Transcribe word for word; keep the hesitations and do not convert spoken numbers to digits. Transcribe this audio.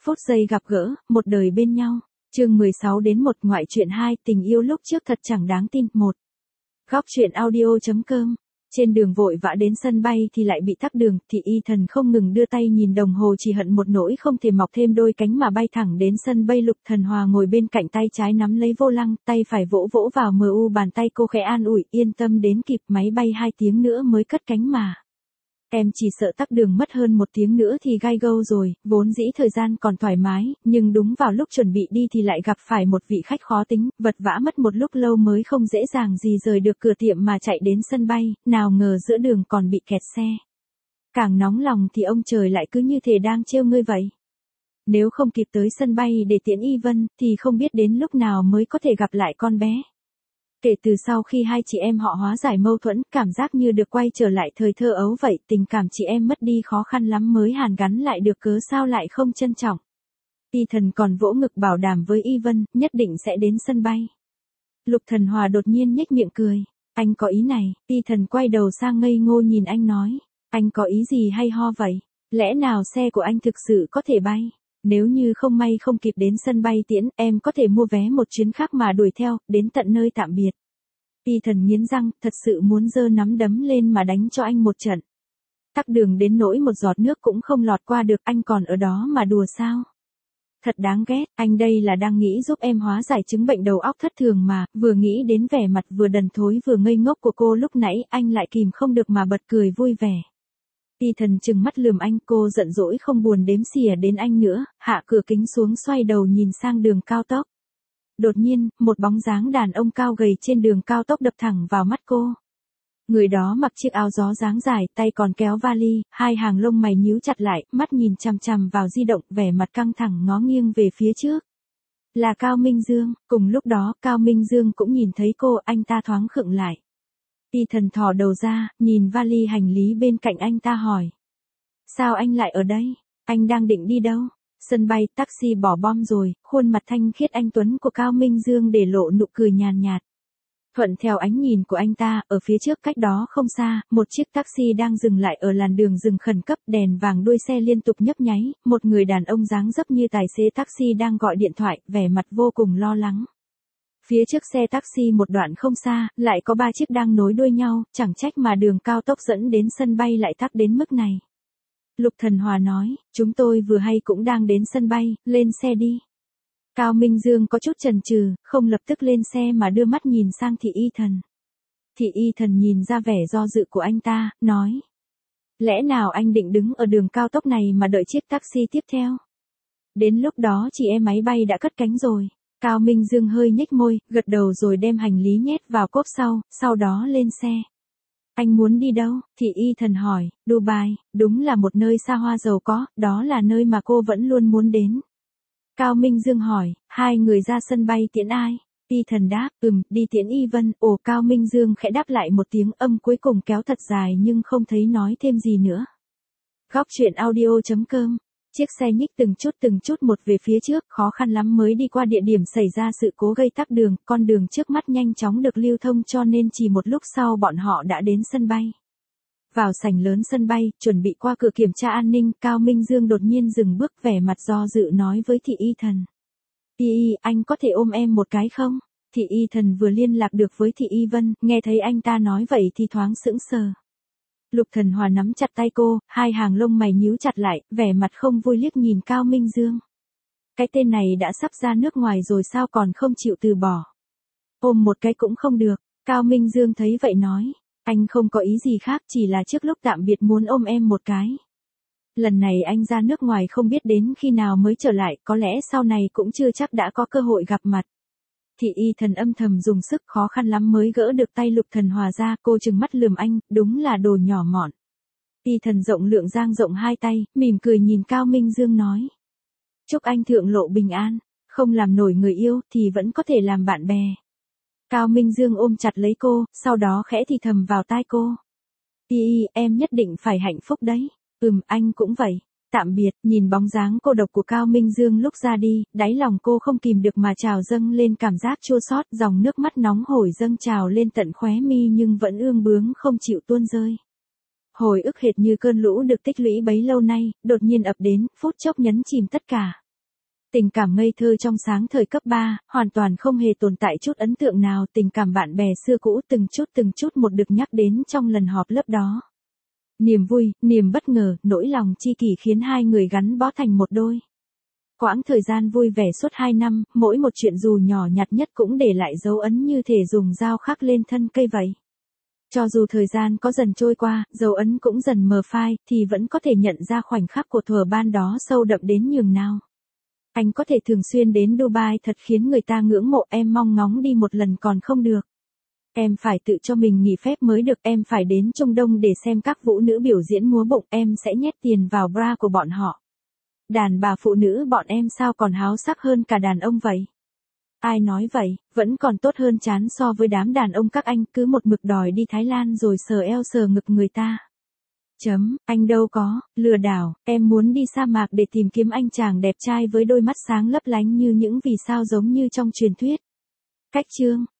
phút giây gặp gỡ, một đời bên nhau. Chương mười sáu đến một ngoại truyện hai, tình yêu lúc trước thật chẳng đáng tin. một. Góc truyện audio chấm com. Trên đường vội vã đến sân bay thì lại bị tắc đường, thì y thần không ngừng đưa tay nhìn đồng hồ, chỉ hận một nỗi không thể mọc thêm đôi cánh mà bay thẳng đến sân bay. Lục Thần Hòa ngồi bên cạnh, tay trái nắm lấy vô lăng, tay phải vỗ vỗ vào mờ u bàn tay cô, khẽ an ủi, yên tâm, đến kịp, máy bay hai tiếng nữa mới cất cánh mà. Em chỉ sợ tắc đường mất hơn một tiếng nữa thì gai gâu rồi, vốn dĩ thời gian còn thoải mái, nhưng đúng vào lúc chuẩn bị đi thì lại gặp phải một vị khách khó tính, vật vã mất một lúc lâu mới không dễ dàng gì rời được cửa tiệm mà chạy đến sân bay, nào ngờ giữa đường còn bị kẹt xe. Càng nóng lòng thì ông trời lại cứ như thể đang trêu ngươi vậy. Nếu không kịp tới sân bay để tiễn Y Vân, thì không biết đến lúc nào mới có thể gặp lại con bé. Kể từ sau khi hai chị em họ hóa giải mâu thuẫn, cảm giác như được quay trở lại thời thơ ấu vậy, tình cảm chị em mất đi khó khăn lắm mới hàn gắn lại được, cớ sao lại không trân trọng. Y Thần còn vỗ ngực bảo đảm với Y Vân, nhất định sẽ đến sân bay. Lục Thần Hòa đột nhiên nhếch miệng cười, anh có ý này. Y Thần quay đầu sang ngây ngô nhìn anh nói, anh có ý gì hay ho vậy? Lẽ nào xe của anh thực sự có thể bay? Nếu như không may không kịp đến sân bay tiễn, em có thể mua vé một chuyến khác mà đuổi theo, đến tận nơi tạm biệt. Y Thần nghiến răng, thật sự muốn giơ nắm đấm lên mà đánh cho anh một trận. Tắc đường đến nỗi một giọt nước cũng không lọt qua được, anh còn ở đó mà đùa sao? Thật đáng ghét, anh đây là đang nghĩ giúp em hóa giải chứng bệnh đầu óc thất thường mà. Vừa nghĩ đến vẻ mặt vừa đần thối vừa ngây ngốc của cô lúc nãy, anh lại kìm không được mà bật cười vui vẻ. Y Thần trừng mắt lườm anh, cô giận dỗi không buồn đếm xỉa đến anh nữa, hạ cửa kính xuống xoay đầu nhìn sang đường cao tốc. Đột nhiên, một bóng dáng đàn ông cao gầy trên đường cao tốc đập thẳng vào mắt cô. Người đó mặc chiếc áo gió dáng dài, tay còn kéo vali, hai hàng lông mày nhíu chặt lại, mắt nhìn chằm chằm vào di động, vẻ mặt căng thẳng ngó nghiêng về phía trước. Là Cao Minh Dương. Cùng lúc đó, Cao Minh Dương cũng nhìn thấy cô, anh ta thoáng khựng lại. Y Thần thò đầu ra, nhìn vali hành lý bên cạnh anh ta hỏi. Sao anh lại ở đây? Anh đang định đi đâu? Sân bay, taxi bỏ bom rồi. Khuôn mặt thanh khiết anh tuấn của Cao Minh Dương để lộ nụ cười nhàn nhạt. Thuận theo ánh nhìn của anh ta, ở phía trước cách đó không xa, một chiếc taxi đang dừng lại ở làn đường dừng khẩn cấp, đèn vàng đuôi xe liên tục nhấp nháy, một người đàn ông dáng dấp như tài xế taxi đang gọi điện thoại, vẻ mặt vô cùng lo lắng. Phía trước xe taxi một đoạn không xa, lại có ba chiếc đang nối đuôi nhau, chẳng trách mà đường cao tốc dẫn đến sân bay lại tắc đến mức này. Lục Thần Hòa nói, chúng tôi vừa hay cũng đang đến sân bay, lên xe đi. Cao Minh Dương có chút chần chừ, không lập tức lên xe mà đưa mắt nhìn sang Thị Y Thần. Thị Y Thần nhìn ra vẻ do dự của anh ta, nói. Lẽ nào anh định đứng ở đường cao tốc này mà đợi chiếc taxi tiếp theo? Đến lúc đó chị em máy bay đã cất cánh rồi. Cao Minh Dương hơi nhếch môi, gật đầu rồi đem hành lý nhét vào cốp sau, sau đó lên xe. Anh muốn đi đâu? Thị Y Thần hỏi. Dubai, đúng là một nơi xa hoa giàu có, đó là nơi mà cô vẫn luôn muốn đến. Cao Minh Dương hỏi, hai người ra sân bay tiễn ai? Y Thần đáp, ừm, đi tiễn Y Vân. Ồ, Cao Minh Dương khẽ đáp lại một tiếng, âm cuối cùng kéo thật dài nhưng không thấy nói thêm gì nữa. Góc truyện audio chấm com. Chiếc xe nhích từng chút từng chút một về phía trước, khó khăn lắm mới đi qua địa điểm xảy ra sự cố gây tắc đường, con đường trước mắt nhanh chóng được lưu thông cho nên chỉ một lúc sau bọn họ đã đến sân bay. Vào sảnh lớn sân bay, chuẩn bị qua cửa kiểm tra an ninh, Cao Minh Dương đột nhiên dừng bước, vẻ mặt do dự nói với Thị Y Thần. Y Y, anh có thể ôm em một cái không? Thị Y Thần vừa liên lạc được với Thị Y Vân, nghe thấy anh ta nói vậy thì thoáng sững sờ. Lục Thần Hòa nắm chặt tay cô, hai hàng lông mày nhíu chặt lại, vẻ mặt không vui liếc nhìn Cao Minh Dương. Cái tên này đã sắp ra nước ngoài rồi sao còn không chịu từ bỏ? Ôm một cái cũng không được. Cao Minh Dương thấy vậy nói. Anh không có ý gì khác, chỉ là trước lúc tạm biệt muốn ôm em một cái. Lần này anh ra nước ngoài không biết đến khi nào mới trở lại, có lẽ sau này cũng chưa chắc đã có cơ hội gặp mặt. Thị Y Thần âm thầm dùng sức, khó khăn lắm mới gỡ được tay Lục Thần Hòa ra, cô trừng mắt lườm anh, đúng là đồ nhỏ mọn. Y Thần rộng lượng dang rộng hai tay, mỉm cười nhìn Cao Minh Dương nói. Chúc anh thượng lộ bình an, không làm nổi người yêu thì vẫn có thể làm bạn bè. Cao Minh Dương ôm chặt lấy cô, sau đó khẽ thì thầm vào tai cô. Y Y, em nhất định phải hạnh phúc đấy. Ừm, anh cũng vậy. Tạm biệt, nhìn bóng dáng cô độc của Cao Minh Dương lúc ra đi, đáy lòng cô không kìm được mà trào dâng lên cảm giác chua xót, dòng nước mắt nóng hổi dâng trào lên tận khóe mi nhưng vẫn ương bướng không chịu tuôn rơi. Hồi ức hệt như cơn lũ được tích lũy bấy lâu nay, đột nhiên ập đến, phút chốc nhấn chìm tất cả. Tình cảm ngây thơ trong sáng thời cấp ba, hoàn toàn không hề tồn tại chút ấn tượng nào, tình cảm bạn bè xưa cũ từng chút từng chút một được nhắc đến trong lần họp lớp đó. Niềm vui, niềm bất ngờ, nỗi lòng chi kỷ khiến hai người gắn bó thành một đôi. Quãng thời gian vui vẻ suốt hai năm, mỗi một chuyện dù nhỏ nhặt nhất cũng để lại dấu ấn như thể dùng dao khắc lên thân cây vậy. Cho dù thời gian có dần trôi qua, dấu ấn cũng dần mờ phai, thì vẫn có thể nhận ra khoảnh khắc của thuở ban đó sâu đậm đến nhường nào. Anh có thể thường xuyên đến Dubai thật khiến người ta ngưỡng mộ, em mong ngóng đi một lần còn không được. Em phải tự cho mình nghỉ phép mới được, em phải đến Trung Đông để xem các vũ nữ biểu diễn múa bụng, em sẽ nhét tiền vào bra của bọn họ. Đàn bà phụ nữ bọn em sao còn háo sắc hơn cả đàn ông vậy? Ai nói vậy, vẫn còn tốt hơn chán so với đám đàn ông các anh cứ một mực đòi đi Thái Lan rồi sờ eo sờ ngực người ta. Chấm, anh đâu có, lừa đảo, em muốn đi sa mạc để tìm kiếm anh chàng đẹp trai với đôi mắt sáng lấp lánh như những vì sao giống như trong truyền thuyết. Cách chương